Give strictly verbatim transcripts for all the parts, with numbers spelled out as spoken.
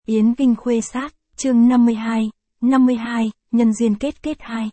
Yến Kinh Khuê Sát, chương năm mươi hai, năm mươi hai, nhân duyên kết kết hai.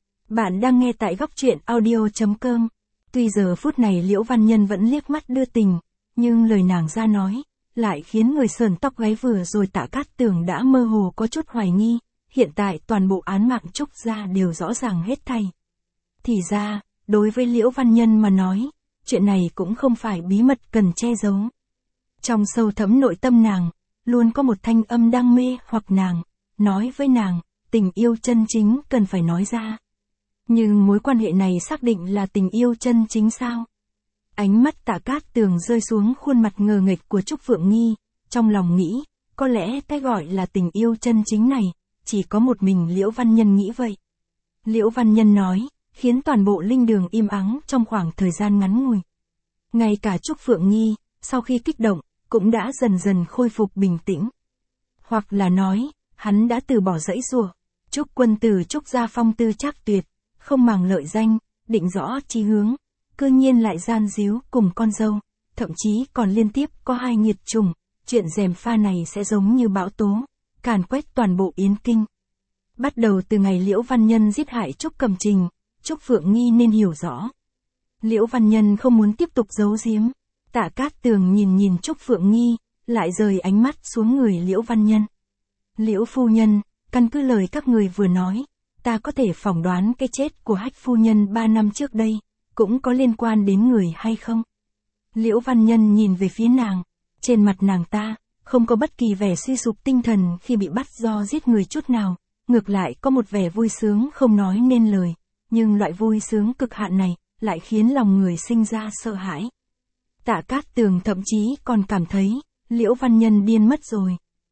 Bạn đang nghe tại góc truyện audio chấm com. Tuy giờ phút này Liễu Văn Nhân vẫn liếc mắt đưa tình, nhưng lời nàng ra nói, lại khiến người sờn tóc gáy. Vừa rồi Tạ Cát Tường đã mơ hồ có chút hoài nghi, hiện tại toàn bộ án mạng Trúc gia đều rõ ràng hết thảy. Thì ra, đối với Liễu Văn Nhân mà nói, chuyện này cũng không phải bí mật cần che giấu. Trong sâu thẳm nội tâm nàng, luôn có một thanh âm đang mê hoặc nàng, nói với nàng, tình yêu chân chính cần phải nói ra. Nhưng mối quan hệ này xác định là tình yêu chân chính sao? Ánh mắt Tạ Cát Tường rơi xuống khuôn mặt ngờ nghệch của Trúc Phượng Nghi, trong lòng nghĩ, có lẽ cái gọi là tình yêu chân chính này, chỉ có một mình Liễu Văn Nhân nghĩ vậy. Liễu Văn Nhân nói, khiến toàn bộ linh đường im ắng trong khoảng thời gian ngắn ngủi. Ngay cả Trúc Phượng Nghi, sau khi kích động, cũng đã dần dần khôi phục bình tĩnh. Hoặc là nói, hắn đã từ bỏ dãy giụa. Trúc Quân từ Trúc gia phong tư trác tuyệt, không màng lợi danh, định rõ chí hướng, cư nhiên lại gian díu cùng con dâu, thậm chí còn liên tiếp có hai nghiệt chủng. Chuyện gièm pha này sẽ giống như bão tố, càn quét toàn bộ Yến Kinh. Bắt đầu từ ngày Liễu Văn Nhân giết hại Trúc Cầm Trình, Trúc Phượng Nghi nên hiểu rõ. Liễu Văn Nhân không muốn tiếp tục giấu giếm. Tạ Cát Tường nhìn nhìn Trúc Phượng Nghi, lại rời ánh mắt xuống người Liễu Văn Nhân. Liễu phu nhân, căn cứ lời các người vừa nói, ta có thể phỏng đoán cái chết của Hách phu nhân ba năm trước đây, cũng có liên quan đến người hay không? Liễu Văn Nhân nhìn về phía nàng, trên mặt nàng ta, không có bất kỳ vẻ suy sụp tinh thần khi bị bắt do giết người chút nào, ngược lại có một vẻ vui sướng không nói nên lời, nhưng loại vui sướng cực hạn này, lại khiến lòng người sinh ra sợ hãi. Tạ Cát Tường thậm chí còn cảm thấy, Liễu Văn Nhân điên mất rồi.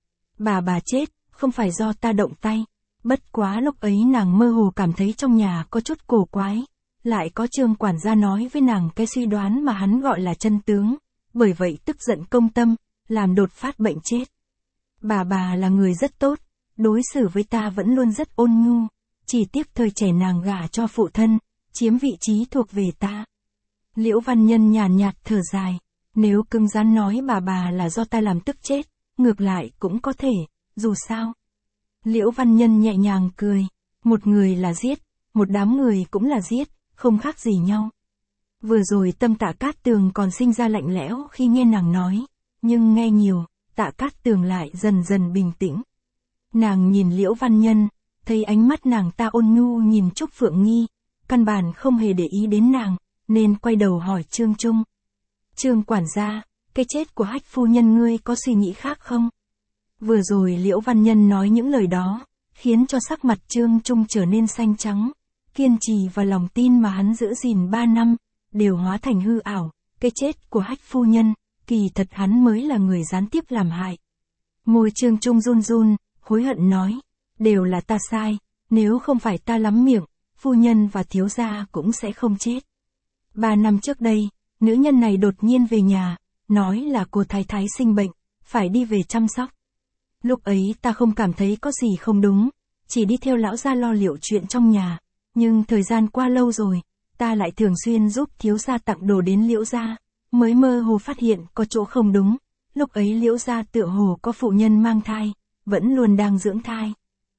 Bà bà chết, không phải do ta động tay. Bất quá lúc ấy nàng mơ hồ cảm thấy trong nhà có chút cổ quái. Lại có Trương quản gia nói với nàng cái suy đoán mà hắn gọi là chân tướng. Bởi vậy tức giận công tâm, làm đột phát bệnh chết. Bà bà là người rất tốt, đối xử với ta vẫn luôn rất ôn nhu. Chỉ tiếc thời trẻ nàng gả cho phụ thân, chiếm vị trí thuộc về ta. Liễu Văn Nhân nhàn nhạt thở dài, nếu cứng rắn nói bà bà là do ta làm tức chết, ngược lại cũng có thể, dù sao. Liễu Văn Nhân nhẹ nhàng cười, một người là giết, một đám người cũng là giết, không khác gì nhau. Vừa rồi tâm Tạ Cát Tường còn sinh ra lạnh lẽo khi nghe nàng nói, nhưng nghe nhiều, Tạ Cát Tường lại dần dần bình tĩnh. Nàng nhìn Liễu Văn Nhân, thấy ánh mắt nàng ta ôn nhu nhìn Trúc Phượng Nghi, căn bản không hề để ý đến nàng, nên quay đầu hỏi Trương Trung. Trương quản gia, cái chết của Hách phu nhân ngươi có suy nghĩ khác không? Vừa rồi Liễu Văn Nhân nói những lời đó, khiến cho sắc mặt Trương Trung trở nên xanh trắng. Kiên trì và lòng tin mà hắn giữ gìn ba năm, đều hóa thành hư ảo. Cái chết của Hách phu nhân, kỳ thật hắn mới là người gián tiếp làm hại. Môi Trương Trung run run, hối hận nói, đều là ta sai, nếu không phải ta lắm miệng, phu nhân và thiếu gia cũng sẽ không chết. Ba năm trước đây, nữ nhân này đột nhiên về nhà, nói là cô thái thái sinh bệnh, phải đi về chăm sóc. Lúc ấy ta không cảm thấy có gì không đúng, chỉ đi theo lão gia lo liệu chuyện trong nhà, nhưng thời gian qua lâu rồi, ta lại thường xuyên giúp thiếu gia tặng đồ đến Liễu gia, mới mơ hồ phát hiện có chỗ không đúng, lúc ấy Liễu gia tựa hồ có phụ nhân mang thai, vẫn luôn đang dưỡng thai.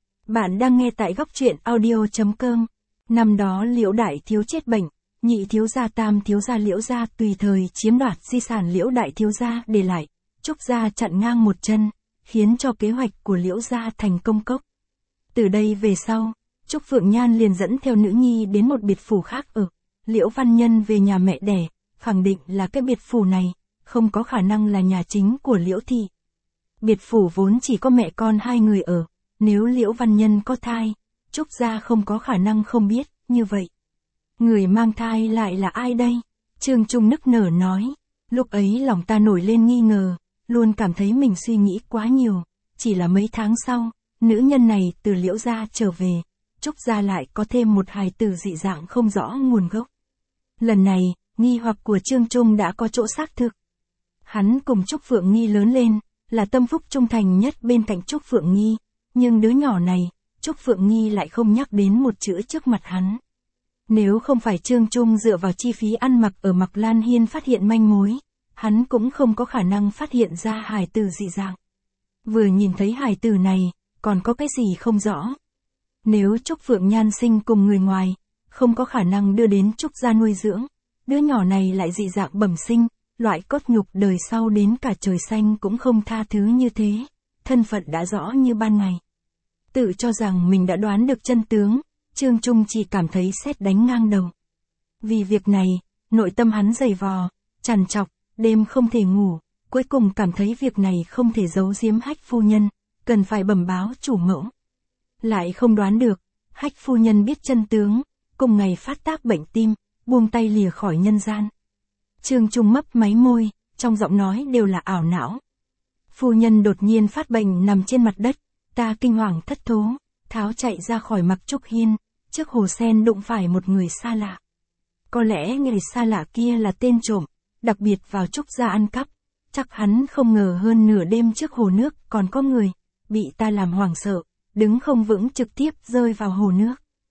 Bạn đang nghe tại góc truyện audio chấm com. Năm đó Liễu đại thiếu chết bệnh, nhị thiếu gia tam thiếu gia Liễu gia tùy thời chiếm đoạt di sản Liễu đại thiếu gia để lại, Trúc gia chặn ngang một chân, khiến cho kế hoạch của Liễu gia thành công cốc. Từ đây về sau, Trúc Phượng Nhan liền dẫn theo nữ nhi đến một biệt phủ khác ở. Liễu Văn Nhân về nhà mẹ đẻ, khẳng định là cái biệt phủ này, không có khả năng là nhà chính của Liễu thị. Biệt phủ vốn chỉ có mẹ con hai người ở, nếu Liễu Văn Nhân có thai, Trúc gia không có khả năng không biết, như vậy. Người mang thai lại là ai đây? Trương Trung nức nở nói, lúc ấy lòng ta nổi lên nghi ngờ, luôn cảm thấy mình suy nghĩ quá nhiều, chỉ là mấy tháng sau, nữ nhân này từ Liễu gia trở về, Trúc gia lại có thêm một hài tử dị dạng không rõ nguồn gốc. Lần này, nghi hoặc của Trương Trung đã có chỗ xác thực. Hắn cùng Trúc Phượng Nghi lớn lên, là tâm phúc trung thành nhất bên cạnh Trúc Phượng Nghi, nhưng đứa nhỏ này, Trúc Phượng Nghi lại không nhắc đến một chữ trước mặt hắn. Nếu không phải Trương Trung dựa vào chi phí ăn mặc ở Mạc Lan Hiên phát hiện manh mối, hắn cũng không có khả năng phát hiện ra hài tử dị dạng. Vừa nhìn thấy hài tử này, còn có cái gì không rõ. Nếu Trúc Phượng Nhan sinh cùng người ngoài, không có khả năng đưa đến Trúc gia nuôi dưỡng, đứa nhỏ này lại dị dạng bẩm sinh, loại cốt nhục đời sau đến cả trời xanh cũng không tha thứ như thế, thân phận đã rõ như ban ngày. Tự cho rằng mình đã đoán được chân tướng, Trương Trung chỉ cảm thấy sét đánh ngang đầu. Vì việc này, nội tâm hắn dày vò, trằn trọc, đêm không thể ngủ, cuối cùng cảm thấy việc này không thể giấu giếm Hách phu nhân, cần phải bẩm báo chủ mẫu. Lại không đoán được, Hách phu nhân biết chân tướng, cùng ngày phát tác bệnh tim, buông tay lìa khỏi nhân gian. Trương Trung mấp máy môi, trong giọng nói đều là ảo não. Phu nhân đột nhiên phát bệnh nằm trên mặt đất, ta kinh hoàng thất thố, tháo chạy ra khỏi Mặc Trúc Hiên, trước hồ sen đụng phải một người xa lạ. Có lẽ người xa lạ kia là tên trộm, đặc biệt vào Trúc gia ăn cắp, chắc hắn không ngờ hơn nửa đêm trước hồ nước còn có người, bị ta làm hoảng sợ, đứng không vững trực tiếp rơi vào hồ nước.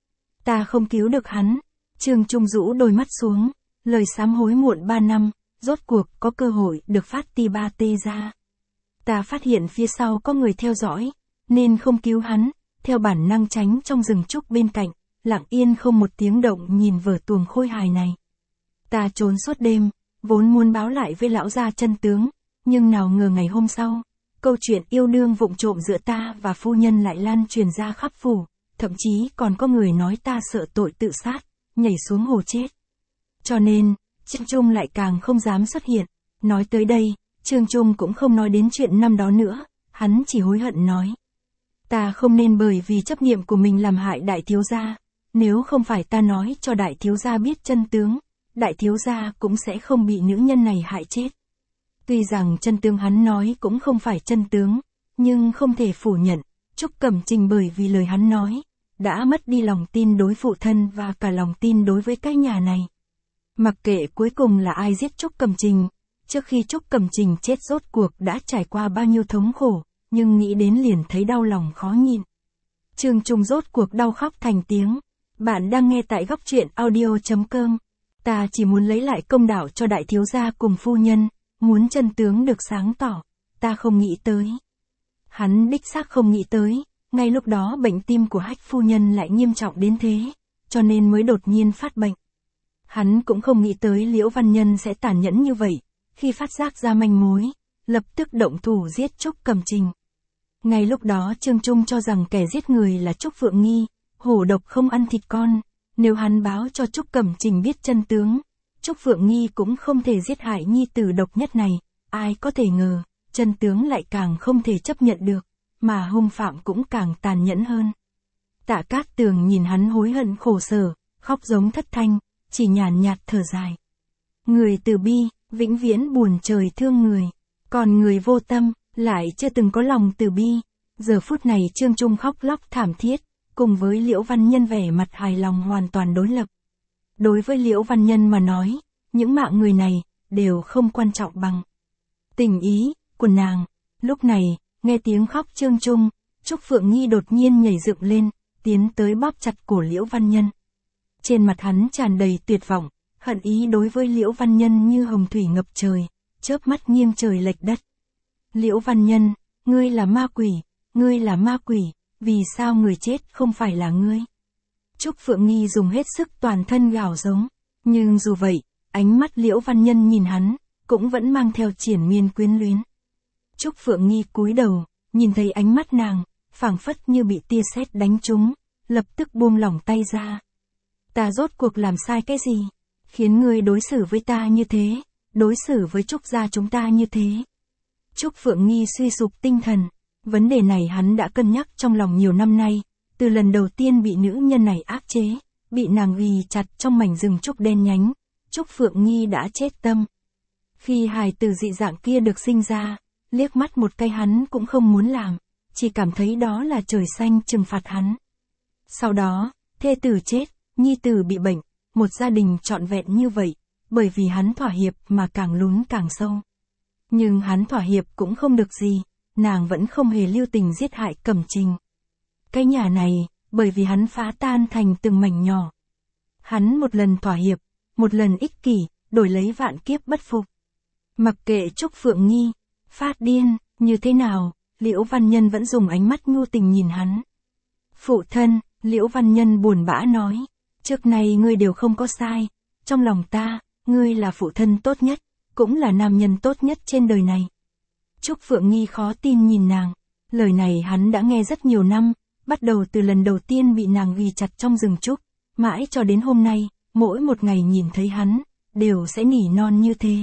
Ta không cứu được hắn. Trương Trung rũ đôi mắt xuống, lời sám hối muộn ba năm, rốt cuộc có cơ hội được phát ti ba tê ra. Ta phát hiện phía sau có người theo dõi, nên không cứu hắn, theo bản năng tránh trong rừng trúc bên cạnh, lặng yên không một tiếng động nhìn vở tuồng khôi hài này. Ta trốn suốt đêm, vốn muốn báo lại với lão gia chân tướng, nhưng nào ngờ ngày hôm sau, câu chuyện yêu đương vụng trộm giữa ta và phu nhân lại lan truyền ra khắp phủ, thậm chí còn có người nói ta sợ tội tự sát, nhảy xuống hồ chết. Cho nên, Trương Trung lại càng không dám xuất hiện. Nói tới đây, Trương Trung cũng không nói đến chuyện năm đó nữa, hắn chỉ hối hận nói. Ta không nên bởi vì chấp niệm của mình làm hại đại thiếu gia, nếu không phải ta nói cho đại thiếu gia biết chân tướng, đại thiếu gia cũng sẽ không bị nữ nhân này hại chết. Tuy rằng chân tướng hắn nói cũng không phải chân tướng, nhưng không thể phủ nhận, Trúc Cẩm Trình bởi vì lời hắn nói, đã mất đi lòng tin đối phụ thân và cả lòng tin đối với cái nhà này. Mặc kệ cuối cùng là ai giết Trúc Cẩm Trình, trước khi Trúc Cẩm Trình chết rốt cuộc đã trải qua bao nhiêu thống khổ, nhưng nghĩ đến liền thấy đau lòng khó nhịn. Trương Trung rốt cuộc đau khóc thành tiếng. Bạn đang nghe tại góc truyện audio chấm com. Ta chỉ muốn lấy lại công đạo cho đại thiếu gia cùng phu nhân, muốn chân tướng được sáng tỏ, ta không nghĩ tới. Hắn đích xác không nghĩ tới, ngay lúc đó bệnh tim của Hách phu nhân lại nghiêm trọng đến thế, cho nên mới đột nhiên phát bệnh. Hắn cũng không nghĩ tới Liễu Văn Nhân sẽ tàn nhẫn như vậy, khi phát giác ra manh mối, lập tức động thủ giết Trúc Cẩm Trình. Ngay lúc đó Trương Trung cho rằng kẻ giết người là Trúc Phượng Nghi, hổ độc không ăn thịt con, nếu hắn báo cho Trúc Cẩm Trình biết chân tướng, Trúc Phượng Nghi cũng không thể giết hại nhi tử độc nhất này, ai có thể ngờ, chân tướng lại càng không thể chấp nhận được, mà hung phạm cũng càng tàn nhẫn hơn. Tạ Cát Tường nhìn hắn hối hận khổ sở, khóc giống thất thanh, chỉ nhàn nhạt thở dài. Người từ bi, vĩnh viễn buồn trời thương người, còn người vô tâm, lại chưa từng có lòng từ bi. Giờ phút này Trương Trung khóc lóc thảm thiết, cùng với Liễu Văn Nhân vẻ mặt hài lòng hoàn toàn đối lập. Đối với Liễu Văn Nhân mà nói, những mạng người này, đều không quan trọng bằng tình ý của nàng. Lúc này, nghe tiếng khóc Trương Trung, Trúc Phượng Nghi đột nhiên nhảy dựng lên, tiến tới bóp chặt cổ Liễu Văn Nhân. Trên mặt hắn tràn đầy tuyệt vọng, hận ý đối với Liễu Văn Nhân như hồng thủy ngập trời, chớp mắt nghiêng trời lệch đất. Liễu Văn Nhân, ngươi là ma quỷ, ngươi là ma quỷ, vì sao người chết không phải là ngươi? Trúc Phượng Nghi dùng hết sức toàn thân gào giống, nhưng dù vậy, ánh mắt Liễu Văn Nhân nhìn hắn, cũng vẫn mang theo triển miên quyến luyến. Trúc Phượng Nghi cúi đầu, nhìn thấy ánh mắt nàng, phảng phất như bị tia sét đánh trúng, lập tức buông lỏng tay ra. Ta rốt cuộc làm sai cái gì? Khiến ngươi đối xử với ta như thế, đối xử với Trúc gia chúng ta như thế. Trúc Phượng Nghi suy sụp tinh thần, vấn đề này hắn đã cân nhắc trong lòng nhiều năm nay, từ lần đầu tiên bị nữ nhân này áp chế, bị nàng ghi chặt trong mảnh rừng trúc đen nhánh, Trúc Phượng Nghi đã chết tâm. Khi hài tử dị dạng kia được sinh ra, liếc mắt một cái hắn cũng không muốn làm, chỉ cảm thấy đó là trời xanh trừng phạt hắn. Sau đó, thê tử chết, nhi tử bị bệnh, một gia đình trọn vẹn như vậy, bởi vì hắn thỏa hiệp mà càng lún càng sâu. Nhưng hắn thỏa hiệp cũng không được gì, nàng vẫn không hề lưu tình giết hại Cẩm Trình. Cái nhà này, bởi vì hắn phá tan thành từng mảnh nhỏ. Hắn một lần thỏa hiệp, một lần ích kỷ, đổi lấy vạn kiếp bất phục. Mặc kệ Trúc Phượng Nghi phát điên như thế nào, Liễu Văn Nhân vẫn dùng ánh mắt nhu tình nhìn hắn. Phụ thân, Liễu Văn Nhân buồn bã nói, trước này ngươi đều không có sai, trong lòng ta, ngươi là phụ thân tốt nhất, cũng là nam nhân tốt nhất trên đời này. Trúc Phượng Nghi khó tin nhìn nàng, lời này hắn đã nghe rất nhiều năm, bắt đầu từ lần đầu tiên bị nàng ghi chặt trong rừng trúc, mãi cho đến hôm nay, mỗi một ngày nhìn thấy hắn, đều sẽ nỉ non như thế.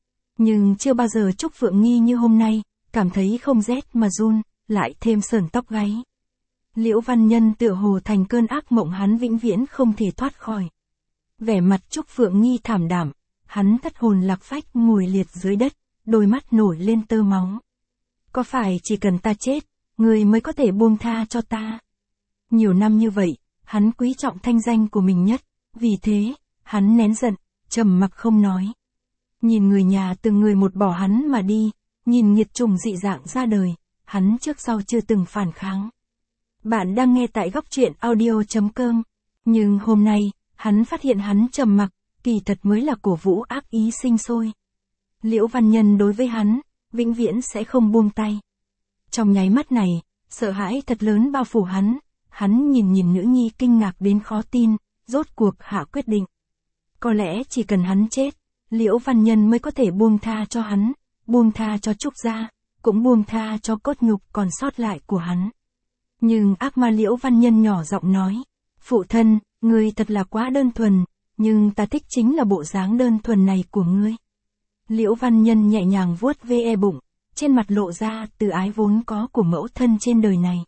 Nhưng chưa bao giờ Trúc Phượng Nghi như hôm nay, cảm thấy không rét mà run, lại thêm sởn tóc gáy. Liễu Văn Nhân tựa hồ thành cơn ác mộng hắn vĩnh viễn không thể thoát khỏi. Vẻ mặt Trúc Phượng Nghi thảm đảm, hắn thất hồn lạc phách ngồi liệt dưới đất, đôi mắt nổi lên tơ máu. Có phải chỉ cần ta chết, người mới có thể buông tha cho ta? Nhiều năm như vậy, hắn quý trọng thanh danh của mình nhất, vì thế, hắn nén giận, trầm mặc không nói. Nhìn người nhà từng người một bỏ hắn mà đi, nhìn nghiệt chủng dị dạng ra đời, hắn trước sau chưa từng phản kháng. Bạn đang nghe tại góc truyện audio chấm com, nhưng hôm nay, hắn phát hiện hắn trầm mặc, kỳ thật mới là cổ vũ ác ý sinh sôi. Liễu Văn Nhân đối với hắn, vĩnh viễn sẽ không buông tay. Trong nháy mắt này, sợ hãi thật lớn bao phủ hắn, hắn nhìn nhìn nữ nhi kinh ngạc đến khó tin, rốt cuộc hạ quyết định. Có lẽ chỉ cần hắn chết, Liễu Văn Nhân mới có thể buông tha cho hắn, buông tha cho Trúc gia, cũng buông tha cho cốt nhục còn sót lại của hắn. Nhưng ác ma Liễu Văn Nhân nhỏ giọng nói, phụ thân, ngươi thật là quá đơn thuần, nhưng ta thích chính là bộ dáng đơn thuần này của ngươi. Liễu Văn Nhân nhẹ nhàng vuốt ve e bụng, trên mặt lộ ra từ ái vốn có của mẫu thân trên đời này.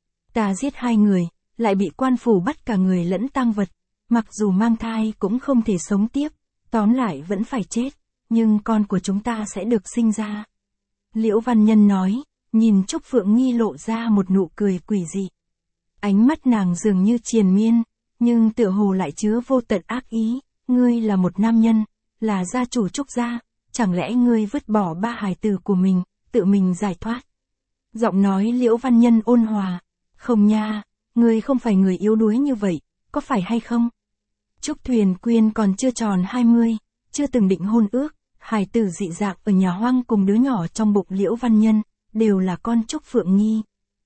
Ta giết hai người, lại bị quan phủ bắt cả người lẫn tang vật, mặc dù mang thai cũng không thể sống tiếp, tóm lại vẫn phải chết, nhưng con của chúng ta sẽ được sinh ra. Liễu Văn Nhân nói, nhìn Trúc Phượng Nghi lộ ra một nụ cười quỷ dị. Ánh mắt nàng dường như triền miên, nhưng tựa hồ lại chứa vô tận ác ý, ngươi là một nam nhân, là gia chủ Trúc gia, chẳng lẽ ngươi vứt bỏ ba hài tử của mình, tự mình giải thoát? Giọng nói Liễu Văn Nhân ôn hòa, không nha, ngươi không phải người yếu đuối như vậy, có phải hay không? Trúc Thuyền Quyên còn chưa tròn hai mươi, chưa từng định hôn ước, hài tử dị dạng ở nhà hoang cùng đứa nhỏ trong bụng Liễu Văn Nhân, đều là con Trúc Phượng Nghi.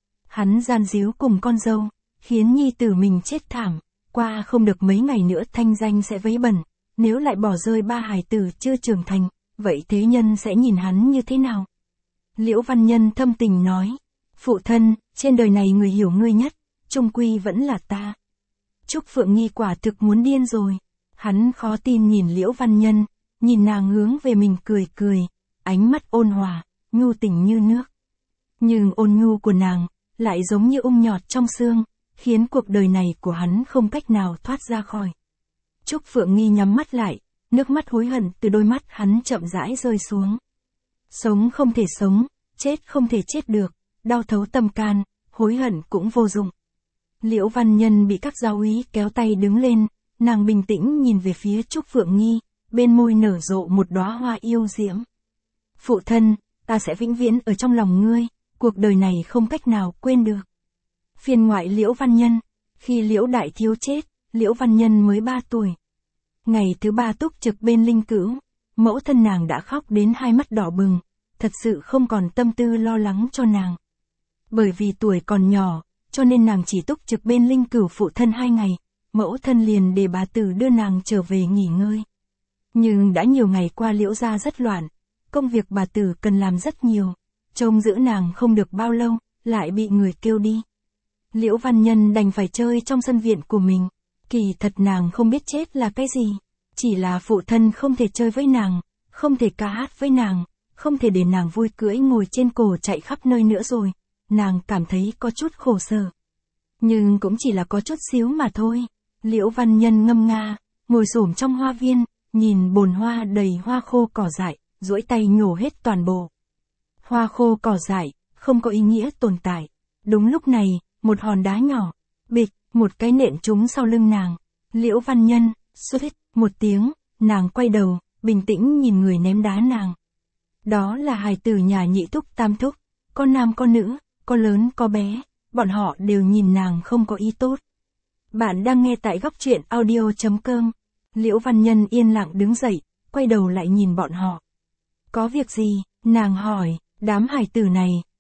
Hắn gian díu cùng con dâu, khiến nhi tử mình chết thảm, qua không được mấy ngày nữa thanh danh sẽ vấy bẩn, nếu lại bỏ rơi ba hài tử chưa trưởng thành, vậy thế nhân sẽ nhìn hắn như thế nào? Liễu Văn Nhân thâm tình nói, phụ thân, trên đời này người hiểu ngươi nhất, chung quy vẫn là ta. Trúc Phượng Nghi quả thực muốn điên rồi, hắn khó tin nhìn Liễu Văn Nhân, nhìn nàng hướng về mình cười cười, ánh mắt ôn hòa, nhu tình như nước. Nhưng ôn nhu của nàng, lại giống như ung nhọt trong xương, khiến cuộc đời này của hắn không cách nào thoát ra khỏi. Trúc Phượng Nghi nhắm mắt lại, nước mắt hối hận từ đôi mắt hắn chậm rãi rơi xuống. Sống không thể sống, chết không thể chết được, đau thấu tâm can, hối hận cũng vô dụng. Liễu Văn Nhân bị các giáo úy kéo tay đứng lên, nàng bình tĩnh nhìn về phía Trúc Phượng Nghi, bên môi nở rộ một đóa hoa yêu diễm. Phụ thân, ta sẽ vĩnh viễn ở trong lòng ngươi, cuộc đời này không cách nào quên được. Phiên ngoại Liễu Văn Nhân, khi Liễu Đại Thiếu chết, Liễu Văn Nhân mới ba tuổi. Ngày thứ ba túc trực bên linh cữu, mẫu thân nàng đã khóc đến hai mắt đỏ bừng, thật sự không còn tâm tư lo lắng cho nàng. Bởi vì tuổi còn nhỏ, cho nên nàng chỉ túc trực bên linh cửu phụ thân hai ngày, mẫu thân liền để bà tử đưa nàng trở về nghỉ ngơi. Nhưng đã nhiều ngày qua Liễu gia rất loạn, công việc bà tử cần làm rất nhiều, trông giữ nàng không được bao lâu, lại bị người kêu đi. Liễu Văn Nhân đành phải chơi trong sân viện của mình, kỳ thật nàng không biết chết là cái gì, chỉ là phụ thân không thể chơi với nàng, không thể ca hát với nàng, không thể để nàng vui cưỡi ngồi trên cổ chạy khắp nơi nữa rồi, nàng cảm thấy có chút khổ sở. Nhưng cũng chỉ là có chút xíu mà thôi. Liễu Văn Nhân ngâm nga, ngồi xổm trong hoa viên, nhìn bồn hoa đầy hoa khô cỏ dại, duỗi tay nhổ hết toàn bộ. Hoa khô cỏ dại, không có ý nghĩa tồn tại. Đúng lúc này, một hòn đá nhỏ, bịch, một cái nện trúng sau lưng nàng. Liễu Văn Nhân, suýt, một tiếng, nàng quay đầu, bình tĩnh nhìn người ném đá nàng. Đó là hài tử nhà nhị thúc tam thúc, có nam có nữ, có lớn có bé, bọn họ đều nhìn nàng không có ý tốt. Bạn đang nghe tại góc truyện audio chấm com. Liễu Văn Nhân yên lặng đứng dậy, quay đầu lại nhìn bọn họ. Có việc gì? Nàng hỏi, đám hài tử này,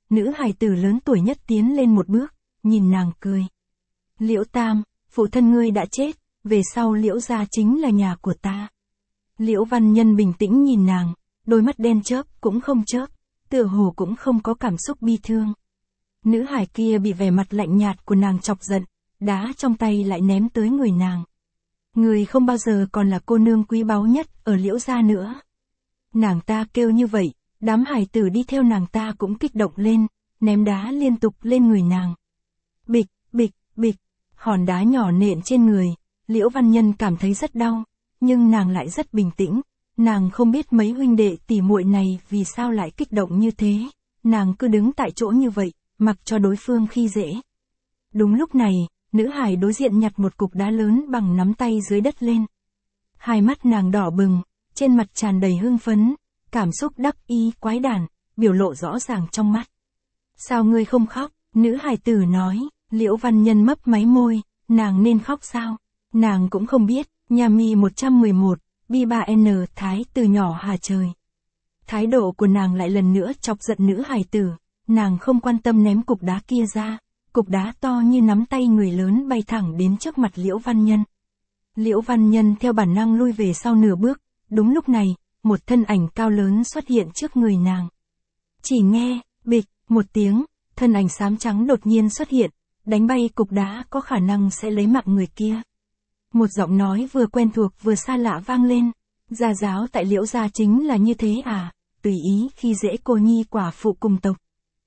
nữ hài tử lớn tuổi nhất tiến lên một bước, nhìn nàng cười. Liễu Tam, phụ thân ngươi đã chết, về sau Liễu gia chính là nhà của ta. Liễu Văn Nhân bình tĩnh nhìn nàng, đôi mắt đen chớp cũng không chớp, tựa hồ cũng không có cảm xúc bi thương. Nữ hài kia bị vẻ mặt lạnh nhạt của nàng chọc giận, đá trong tay lại ném tới người nàng. Người không bao giờ còn là cô nương quý báu nhất ở Liễu gia nữa. Nàng ta kêu như vậy, đám hài tử đi theo nàng ta cũng kích động lên, ném đá liên tục lên người nàng. Bịch, bịch, bịch, hòn đá nhỏ nện trên người, Liễu Văn Nhân cảm thấy rất đau, nhưng nàng lại rất bình tĩnh, nàng không biết mấy huynh đệ tỉ muội này vì sao lại kích động như thế, nàng cứ đứng tại chỗ như vậy, mặc cho đối phương khi dễ. Đúng lúc này, nữ hài đối diện nhặt một cục đá lớn bằng nắm tay dưới đất lên. Hai mắt nàng đỏ bừng, trên mặt tràn đầy hưng phấn, cảm xúc đắc ý quái đản, biểu lộ rõ ràng trong mắt. Sao ngươi không khóc? Nữ hài tử nói. Liễu Văn Nhân mấp máy môi, nàng nên khóc sao? Nàng cũng không biết. Nhà mi một trăm mười một, B ba N Thái từ nhỏ hà trời. Thái độ của nàng lại lần nữa chọc giận nữ hài tử, nàng không quan tâm ném cục đá kia ra, cục đá to như nắm tay người lớn bay thẳng đến trước mặt Liễu Văn Nhân. Liễu Văn Nhân theo bản năng lui về sau nửa bước, đúng lúc này, một thân ảnh cao lớn xuất hiện trước người nàng. Chỉ nghe, bịch, một tiếng, thân ảnh xám trắng đột nhiên xuất hiện, đánh bay cục đá có khả năng sẽ lấy mạng người kia. Một giọng nói vừa quen thuộc vừa xa lạ vang lên, gia giáo tại Liễu gia chính là như thế à, tùy ý khi dễ cô nhi quả phụ cùng tộc.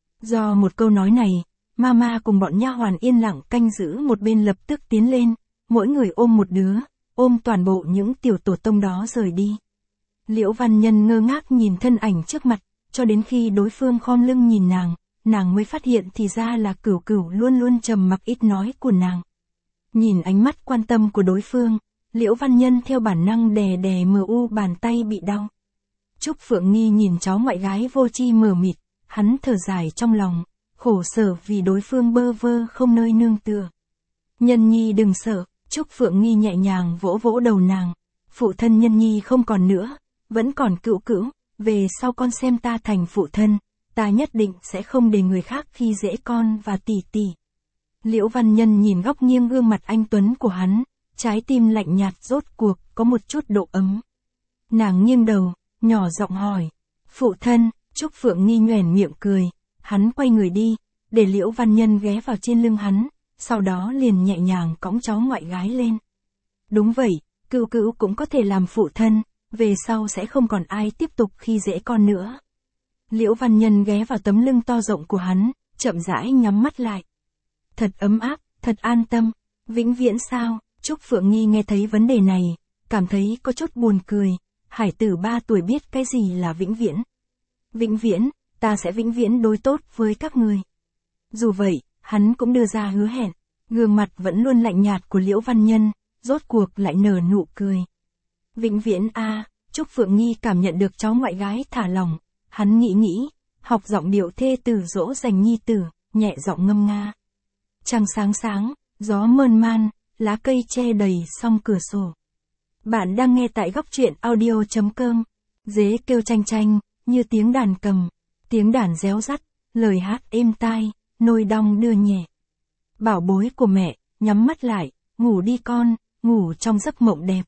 Do một câu nói này, Mama cùng bọn nha hoàn yên lặng canh giữ một bên lập tức tiến lên, mỗi người ôm một đứa, ôm toàn bộ những tiểu tổ tông đó rời đi. Liễu Văn Nhân ngơ ngác nhìn thân ảnh trước mặt, cho đến khi đối phương khom lưng nhìn nàng, nàng mới phát hiện thì ra là Cửu Cửu luôn luôn trầm mặc ít nói của nàng. Nhìn ánh mắt quan tâm của đối phương, Liễu Văn Nhân theo bản năng đè đè mờ u bàn tay bị đau. Trúc Phượng Nghi nhìn cháu ngoại gái vô tri mờ mịt, hắn thở dài trong lòng, khổ sở vì đối phương bơ vơ không nơi nương tựa. Nhân Nhi đừng sợ, Trúc Phượng Nghi nhẹ nhàng vỗ vỗ đầu nàng, phụ thân Nhân Nhi không còn nữa, vẫn còn Cửu Cửu, về sau con xem ta thành phụ thân, ta nhất định sẽ không để người khác khi dễ con và tỷ tỷ. Liễu Văn Nhân nhìn góc nghiêng gương mặt anh tuấn của hắn, trái tim lạnh nhạt rốt cuộc có một chút độ ấm. Nàng nghiêng đầu, nhỏ giọng hỏi, phụ thân. Trúc Phượng Nghi nhoẻn miệng cười, hắn quay người đi, để Liễu Văn Nhân ghé vào trên lưng hắn, sau đó liền nhẹ nhàng cõng cháu ngoại gái lên. Đúng vậy, Cửu Cửu cũng có thể làm phụ thân, về sau sẽ không còn ai tiếp tục khi dễ con nữa. Liễu Văn Nhân ghé vào tấm lưng to rộng của hắn, chậm rãi nhắm mắt lại. Thật ấm áp, thật an tâm, vĩnh viễn sao? Trúc Phượng Nghi nghe thấy vấn đề này, cảm thấy có chút buồn cười, hải tử ba tuổi biết cái gì là vĩnh viễn. Vĩnh viễn, ta sẽ vĩnh viễn đối tốt với các người. Dù vậy, hắn cũng đưa ra hứa hẹn, gương mặt vẫn luôn lạnh nhạt của Liễu Văn Nhân, rốt cuộc lại nở nụ cười. Vĩnh viễn a, à, Trúc Phượng Nghi cảm nhận được cháu ngoại gái thả lỏng, hắn nghĩ nghĩ, học giọng điệu thê tử dỗ dành nhi tử, nhẹ giọng ngâm nga. Trăng sáng sáng, gió mơn man, lá cây che đầy song cửa sổ. Bạn đang nghe tại góc truyện audio chấm com. Dế kêu chanh chanh, như tiếng đàn cầm, tiếng đàn réo rắt, lời hát êm tai, nôi đong đưa nhẹ. Bảo bối của mẹ, nhắm mắt lại, ngủ đi con, ngủ trong giấc mộng đẹp.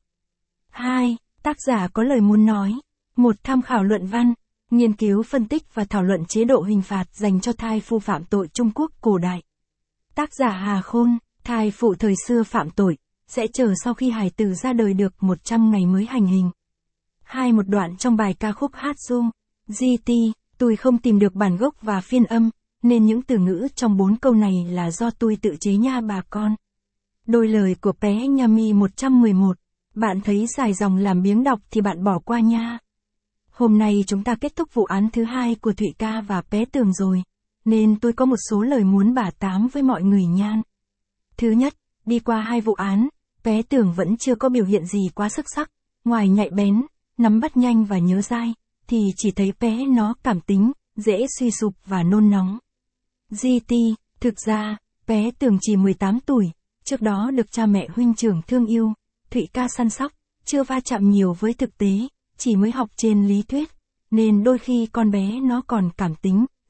hai. Tác giả có lời muốn nói. một. Tham khảo luận văn, nghiên cứu phân tích và thảo luận chế độ hình phạt dành cho thai phụ phạm tội Trung Quốc cổ đại. Tác giả Hà Khôn, thai phụ thời xưa phạm tội, sẽ chờ sau khi hài tử ra đời được một trăm ngày mới hành hình. hai. Một đoạn trong bài ca khúc hát ru, giê tê, tôi không tìm được bản gốc và phiên âm, nên những từ ngữ trong bốn câu này là do tôi tự chế nha bà con. Đôi lời của Pé Nha Mi một trăm mười một, bạn thấy dài dòng làm biếng đọc thì bạn bỏ qua nha. Hôm nay chúng ta kết thúc vụ án thứ hai của Thụy Ca và Pé Tường rồi, nên tôi có một số lời muốn bà tám với mọi người nhan. Thứ nhất, đi qua hai vụ án, Pé Tường vẫn chưa có biểu hiện gì quá xuất sắc, ngoài nhạy bén, nắm bắt nhanh và nhớ dai, thì chỉ thấy Pé nó cảm tính, dễ suy sụp và nôn nóng. giê tê, thực ra, Pé Tường chỉ mười tám tuổi, trước đó được cha mẹ huynh trưởng thương yêu, Thụy Ca săn sóc, chưa va chạm nhiều với thực tế, chỉ mới học trên lý thuyết, nên đôi khi con bé nó còn cảm tính,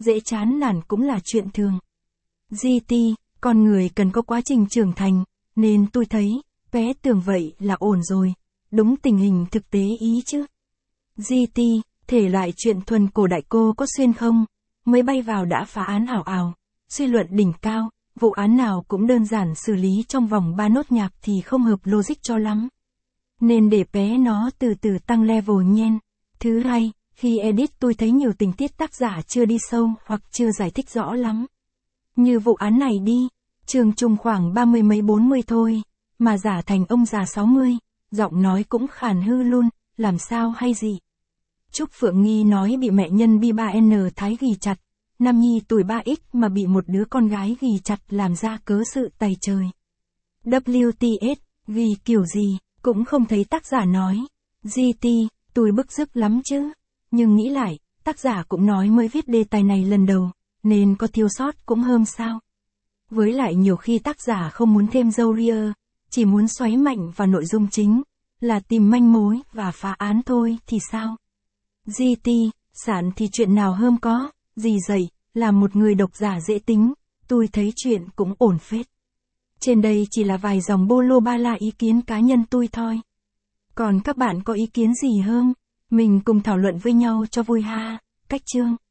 dễ chán nản cũng là chuyện thường. giê tê, con người cần có quá trình trưởng thành, nên tôi thấy, vé tường vậy là ổn rồi, đúng tình hình thực tế ý chứ. giê tê, thể loại chuyện thuần cổ đại cô có xuyên không? Mới bay vào đã phá án ảo ảo, suy luận đỉnh cao, vụ án nào cũng đơn giản xử lý trong vòng ba nốt nhạc thì không hợp logic cho lắm. Nên để bé nó từ từ tăng level nhen. Thứ hai, khi edit tôi thấy nhiều tình tiết tác giả chưa đi sâu hoặc chưa giải thích rõ lắm. Như vụ án này đi, Trường Trung khoảng ba mươi mấy bốn mươi thôi, mà giả thành ông già sáu mươi, giọng nói cũng khàn hư luôn, làm sao hay gì. Trúc Phượng Nghi nói bị mẹ nhân B ba N thái ghi chặt, Nam Nhi tuổi ba x mà bị một đứa con gái ghi chặt làm ra cớ sự tày trời. W T S, ghi kiểu gì, cũng không thấy tác giả nói. giê tê, tôi bức rứt lắm chứ, nhưng nghĩ lại, tác giả cũng nói mới viết đề tài này lần đầu, nên có thiếu sót cũng hơm sao. Với lại nhiều khi tác giả không muốn thêm dâu ria, chỉ muốn xoáy mạnh vào nội dung chính, là tìm manh mối và phá án thôi thì sao. giê tê, sản thì chuyện nào hơm có, gì dậy, là một người độc giả dễ tính, tôi thấy chuyện cũng ổn phết. Trên đây chỉ là vài dòng bô lô ba la ý kiến cá nhân tôi thôi. Còn các bạn có ý kiến gì hơm? Mình cùng thảo luận với nhau cho vui ha. Cách chương.